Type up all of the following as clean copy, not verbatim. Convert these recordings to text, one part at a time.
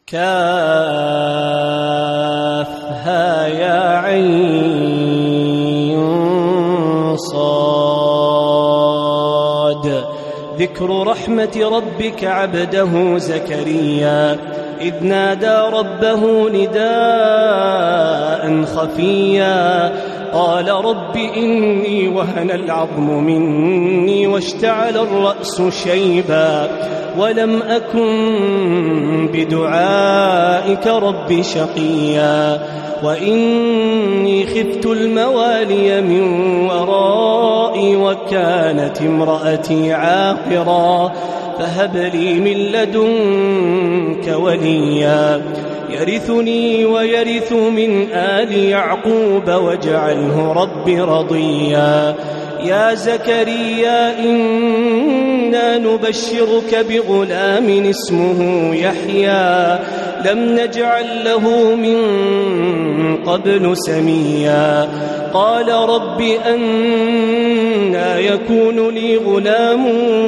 كافها يا عين صاد. ذكر رحمة ربك عبده زكريا إذ نادى ربه نداء خفيا قال رب إني وهن العظم مني واشتعل الرأس شيبا ولم أكن بدعائك رب شقيا وإني خفت الموالي من ورائي وكانت امرأتي عاقرا فهب لي من لدنك وليا يرثني ويرث من آل يعقوب واجعله رب رضيا. يا زكريا إنا نبشرك بغلام اسمه يحيى لم نجعل له من قبل سميا قال رب أنى يكون لي غلام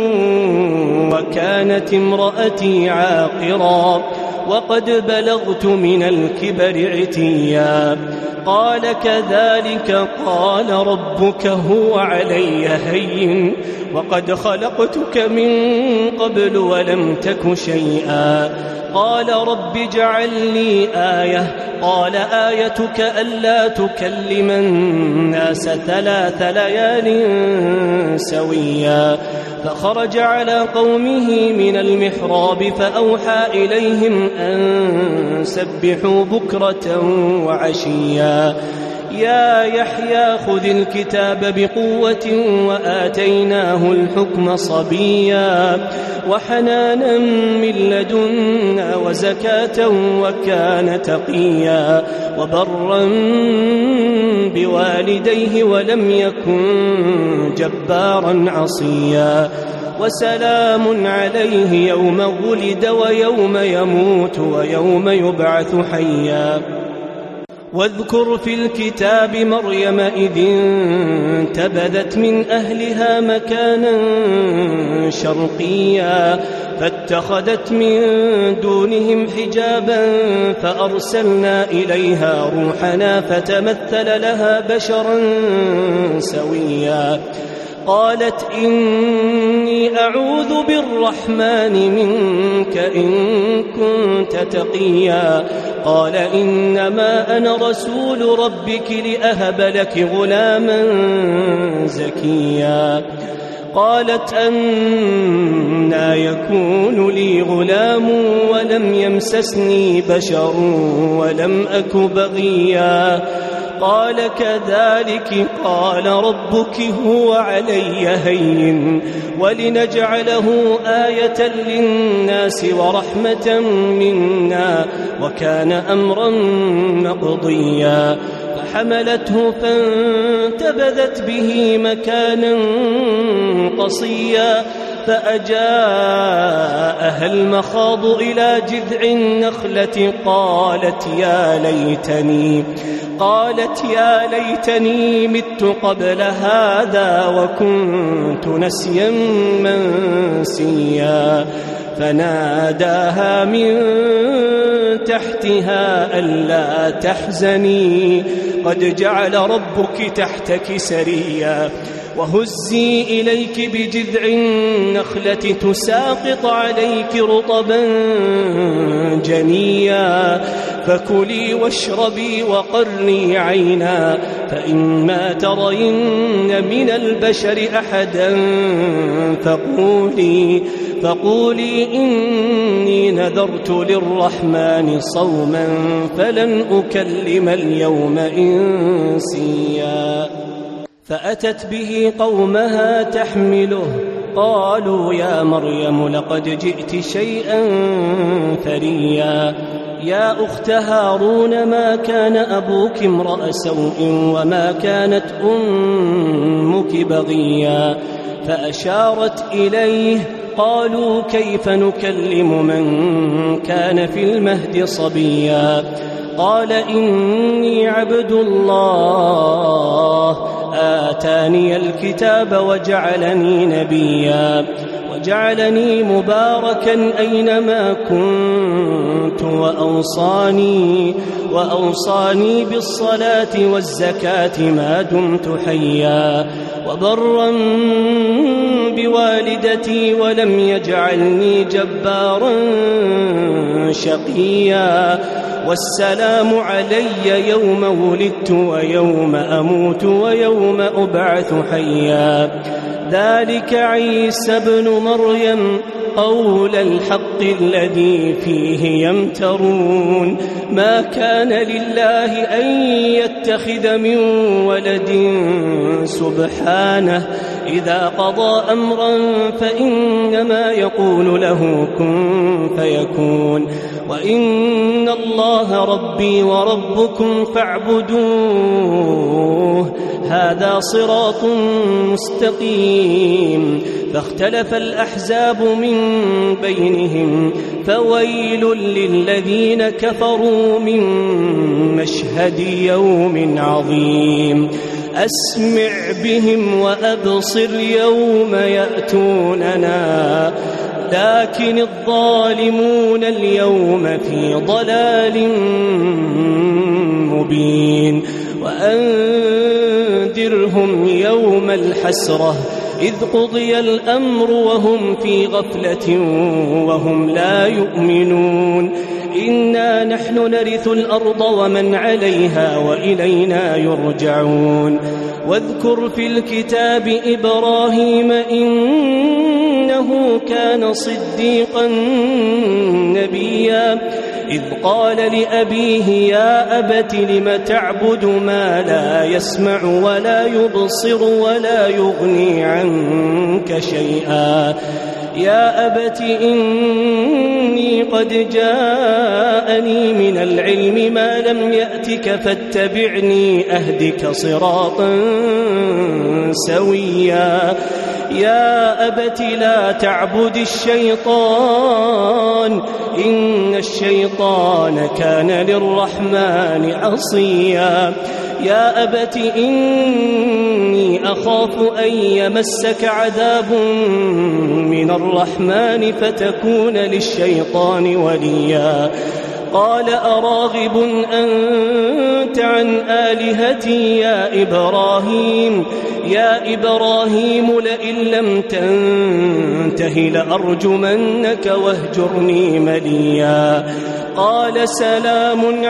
وكانت امرأتي عاقرا وقد بلغت من الكبر عتيا قال كذلك قال ربك هو علي هين وقد خلقتك من قبل ولم تك شيئا قال رب اجعل لي آية قال آيتك ألا تكلم الناس 3 ليال سويا فخرج على قومه من المحراب فأوحى إليهم أن سبحوا بكرة وعشيا يا يحيى خذ الكتاب بقوة وآتيناه الحكم صبيا وحنانا من لدنا وزكاة وكان تقيا وبرا بوالديه ولم يكن جبارا عصيا وسلام عليه يوم ولد ويوم يموت ويوم يبعث حيا واذكر في الكتاب مريم إذ انتبذت من أهلها مكانا شرقيا فاتخذت من دونهم حجابا فأرسلنا إليها روحنا فتمثل لها بشرا سويا قالت إني أعوذ بالرحمن منك إن كنت تقيا قال إنما أنا رسول ربك لأهب لك غلاما زكيا قالت أنى يكون لي غلام ولم يمسسني بشر ولم أك بغيا قال كذلك قال ربك هو علي هين ولنجعله آية للناس ورحمة منا وكان أمرا مقضيا فحملته فانتبذت به مكانا قصيا فأجاءها المخاض إلى جذع النخلة قالت يا ليتني مت قبل هذا وكنت نسيا منسيا فناداها من تحتها ألا تحزني قد جعل ربك تحتك سريا وهزي إليك بجذع النخلة تساقط عليك رطبا جنيا فكلي واشربي وقرني عينا فإما ترين من البشر أحدا فقولي إني نذرت للرحمن صوما فلن أكلم اليوم إنسيا فأتت به قومها تحمله قالوا يا مريم لقد جئت شيئا فريا يا أخت هارون ما كان أبوك امرأ سوء وما كانت أمك بغيا فأشارت إليه قالوا كيف نكلم من كان في المهد صبيا قال إني عبد الله آتاني الكتاب وجعلني وجعلني مباركا أينما كنت وأوصاني بالصلاة والزكاة ما دمت حيا وبرا بوالدتي ولم يجعلني جبارا شقيا والسلام علي يوم ولدت ويوم أموت ويوم أبعث حيا ذلك عيسى بن مريم قول الحق الذي فيه يمترون ما كان لله أن يتخذ من ولد سبحانه إذا قضى أمرا فإنما يقول له كن فيكون وإن الله ربي وربكم فاعبدوه هذا صراط مستقيم فاختلف الأحزاب من بينهم فويل للذين كفروا من مشهد يوم عظيم أسمع بهم وأبصر يوم يأتوننا لكن الظالمون اليوم في ضلال مبين وأنذرهم يوم الحسرة إذ قضي الأمر وهم في غفلة وهم لا يؤمنون إنا نحن نرث الأرض ومن عليها وإلينا يرجعون واذكر في الكتاب إبراهيم إنه كان صديقا نبيا إذ قال لأبيه يا أبت لم تعبد ما لا يسمع ولا يبصر ولا يغني عنك شيئا يا أبت إني قد جاءني من العلم ما لم يأتك فاتبعني أهدك صراطا سويا يا أبت لا تعبد الشيطان إن الشيطان كان للرحمن عصيا يا أبت إني أخاف أن يمسك عذاب من الرحمن فتكون للشيطان وليا قال أراغب أنت عن آلهتي يا إبراهيم لئن لم تنته لأرجمنك واهجرني مليا قال سلام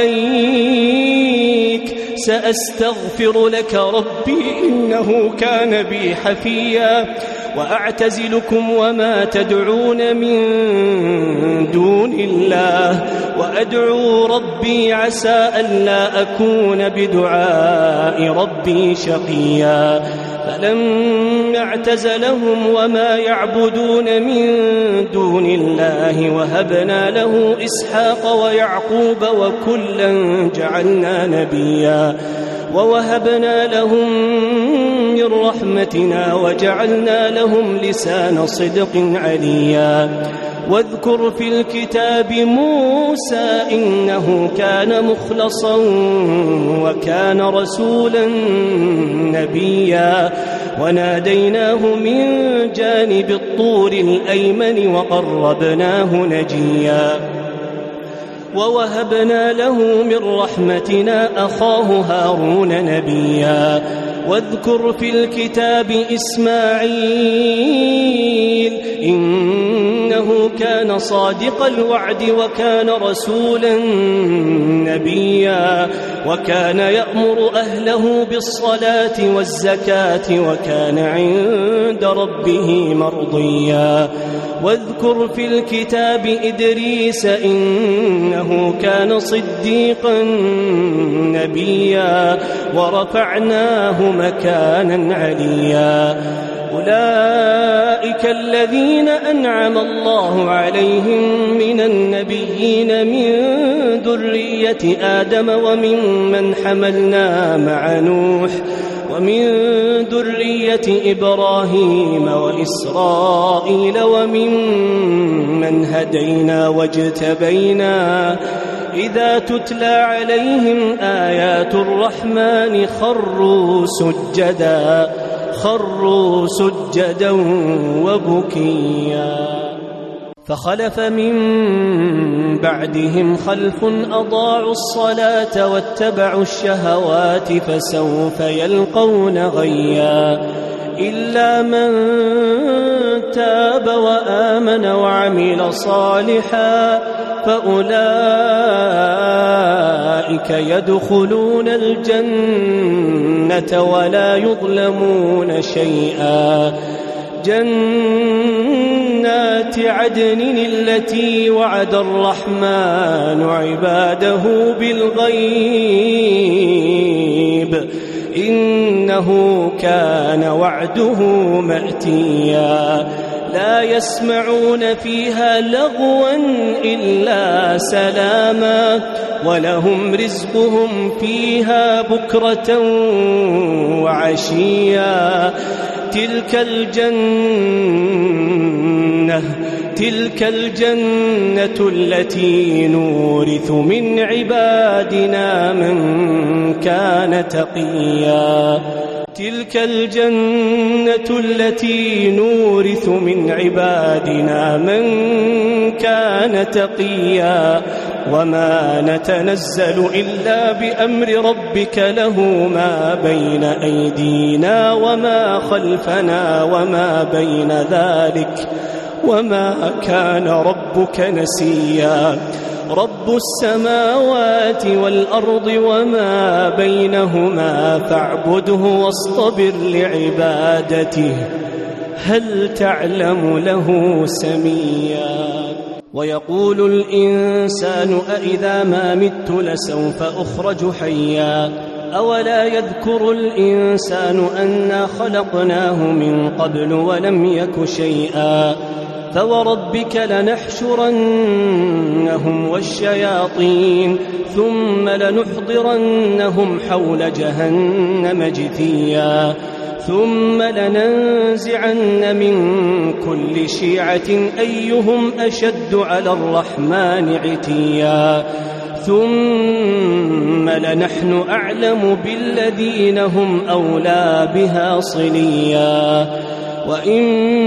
عليك سأستغفر لك ربي إنه كان بي حفيا وأعتزلكم وما تدعون من دون الله وأدعو ربي عسى ألا أكون بدعاء ربي شقيا فلما اعتزلهم وما يعبدون من دون الله وهبنا له إسحاق ويعقوب وكلا جعلنا نبيا ووهبنا لهم من رحمتنا وجعلنا لهم لسان صدق عليا واذكر في الكتاب موسى إنه كان مخلصا وكان رسولا نبيا وناديناه من جانب الطور الأيمن وقربناه نجيا ووهبنا له من رحمتنا أخاه هارون نبيا واذكر في الكتاب إسماعيل إنه كان صادق الوعد وكان رسولا نبيا وكان يأمر أهله بالصلاة والزكاة وكان عند ربه مرضيا واذكر في الكتاب إدريس إنه كان صديقا نبيا ورفعناه مكانا عليا أولئك الذين أنعم الله عليهم من النبيين من ذرية آدم وممن حملنا مع نوح ومن ذرية إبراهيم وإسرائيل وممن هدينا واجتبينا إذا تتلى عليهم آيات الرحمن خروا سجدا وبكيا فخلف من بعدهم خلف أضاعوا الصلاة واتبعوا الشهوات فسوف يلقون غيا إلا من تاب وآمن وعمل صالحا فأولئك يدخلون الجنة ولا يظلمون شيئا جنات عدن التي وعد الرحمن عباده بالغيب إنه كان وعده مأتيا لا يسمعون فيها لغوا إلا سلاما ولهم رزقهم فيها بكرة وعشيا تلك الجنة التي نورث من عبادنا من كان تقيا تلك الجنة التي نورث من عبادنا من كان تقيا وما نتنزل إلا بأمر ربك له ما بين أيدينا وما خلفنا وما بين ذلك وما كان ربك نسيا رب السماوات والأرض وما بينهما فاعبده واصطبر لعبادته هل تعلم له سميا ويقول الإنسان أإذا ما مت لسوف أخرج حيا أولا يذكر الإنسان أنا خلقناه من قبل ولم يك شيئا فوربك لنحشرنهم والشياطين ثم لنحضرنهم حول جهنم جثيا ثم لننزعن من كل شيعة أيهم أشد على الرحمن عتيا ثم لنحن أعلم بالذين هم أولى بها صليا وإن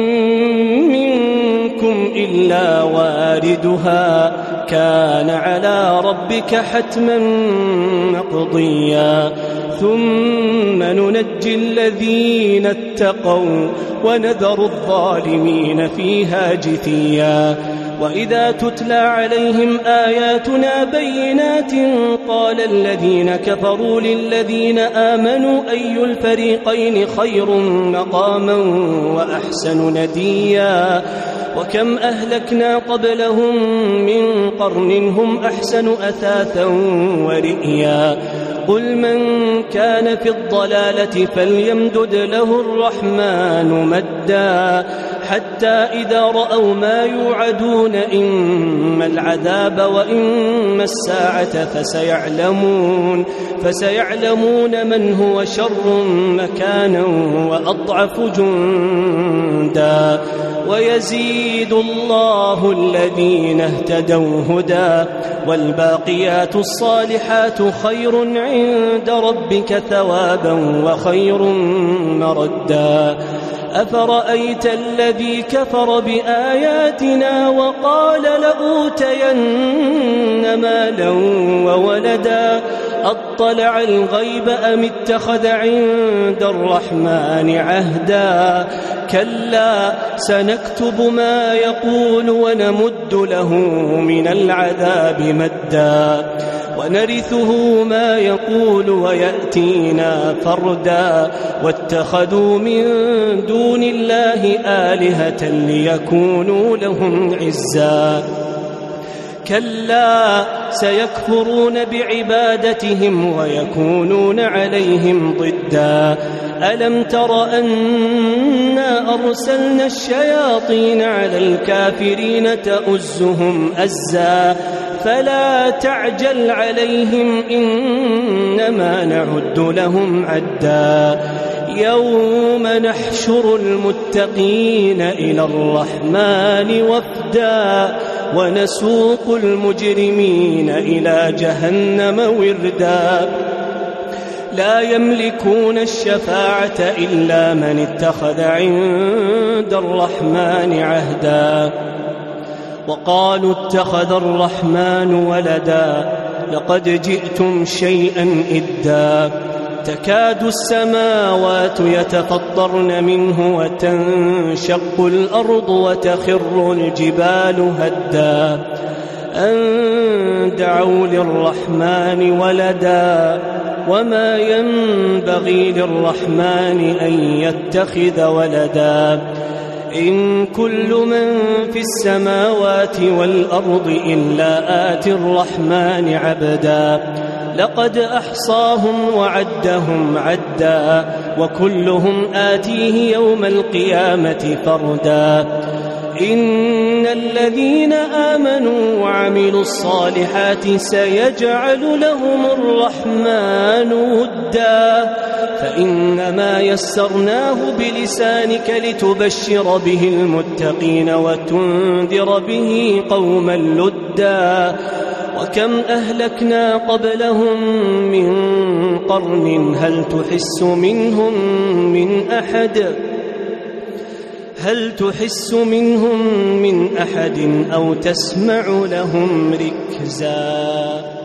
منكم إلا واردها كان على ربك حتما مقضيا ثم ننجي الذين اتقوا ونذر الظالمين فيها جثيا وإذا تتلى عليهم آياتنا بينات قال الذين كفروا للذين آمنوا أي الفريقين خير مقاما وأحسن نديا وكم أهلكنا قبلهم من قرن هم أحسن أثاثا ورئيا قل من كان في الضلالة فليمدد له الرحمن مدا حتى إذا رأوا ما يوعدون إما العذاب وإما الساعة فسيعلمون من هو شر مكانا وأضعف جندا ويزيد الله الذين اهتدوا هدى والباقيات الصالحات خير عند ربك ثوابا وخير مردا أفرأيت الذي كفر بآياتنا وقال لأوتين مالا وولدا أطلع الغيب أم اتخذ عند الرحمن عهدا كلا سنكتب ما يقول ونمد له من العذاب مدا ونرثه ما يقول ويأتينا فردا واتخذوا من دون الله آلهة ليكونوا لهم عزا كلا سيكفرون بعبادتهم ويكونون عليهم ضدا ألم تر أنا أرسلنا الشياطين على الكافرين تؤزهم أزا فلا تعجل عليهم إنما نعد لهم عدا يوم نحشر المتقين إلى الرحمن وفدا ونسوق المجرمين إلى جهنم وردا لا يملكون الشفاعة إلا من اتخذ عند الرحمن عهدا وقالوا اتخذ الرحمن ولدا لقد جئتم شيئا إدا تكاد السماوات يتفطرن منه وتنشق الأرض وتخر الجبال هدا أن دعوا للرحمن ولدا وما ينبغي للرحمن أن يتخذ ولدا إن كل من في السماوات والأرض إلا آتي الرحمن عبدا لقد أحصاهم وعدهم عدا وكلهم آتيه يوم القيامة فردا إن الذين آمنوا وعملوا الصالحات سيجعل لهم الرحمن ودا فإنما يسرناه بلسانك لتبشر به المتقين وتنذر به قوما لدا وكم أهلكنا قبلهم من قرن هل تحس منهم من أحد أو تسمع لهم ركزا.